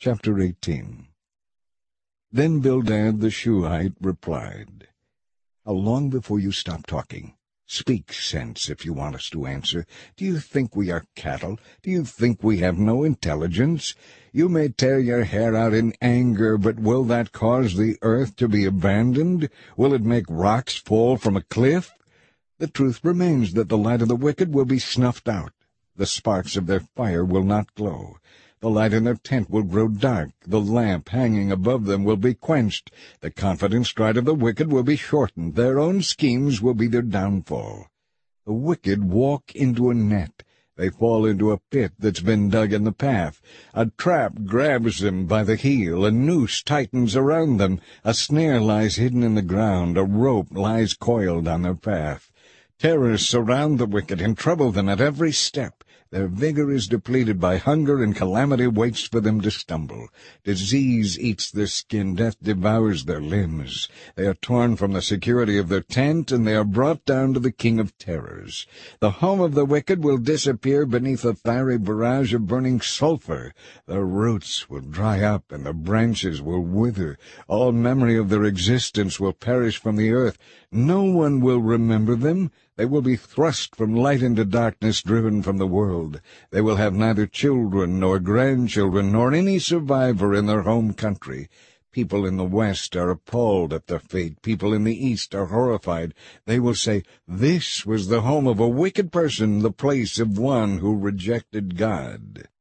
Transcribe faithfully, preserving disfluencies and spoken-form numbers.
Chapter eighteen. Then Bildad the Shuhite replied, "How long before you stop talking? Speak sense if you want us to answer. Do you think we are cattle? Do you think we have no intelligence? You may tear your hair out in anger, but will that cause the earth to be abandoned? Will it make rocks fall from a cliff? The truth remains that the light of the wicked will be snuffed out. The sparks of their fire will not glow. The light in their tent will grow dark. The lamp hanging above them will be quenched. The confident stride of the wicked will be shortened. Their own schemes will be their downfall. The wicked walk into a net. They fall into a pit that's been dug in the path. A trap grabs them by the heel. A noose tightens around them. A snare lies hidden in the ground. A rope lies coiled on their path. Terrors surround the wicked and trouble them at every step. Their vigor is depleted by hunger, and calamity waits for them to stumble. Disease eats their skin, death devours their limbs. They are torn from the security of their tent, and they are brought down to the king of terrors. The home of the wicked will disappear beneath a fiery barrage of burning sulfur. The roots will dry up, and the branches will wither. All memory of their existence will perish from the earth. No one will remember them. They will be thrust from light into darkness, driven from the world. They will have neither children nor grandchildren nor any survivor in their home country. People in the west are appalled at their fate. People in the east are horrified. They will say, "This was the home of a wicked person, the place of one who rejected God."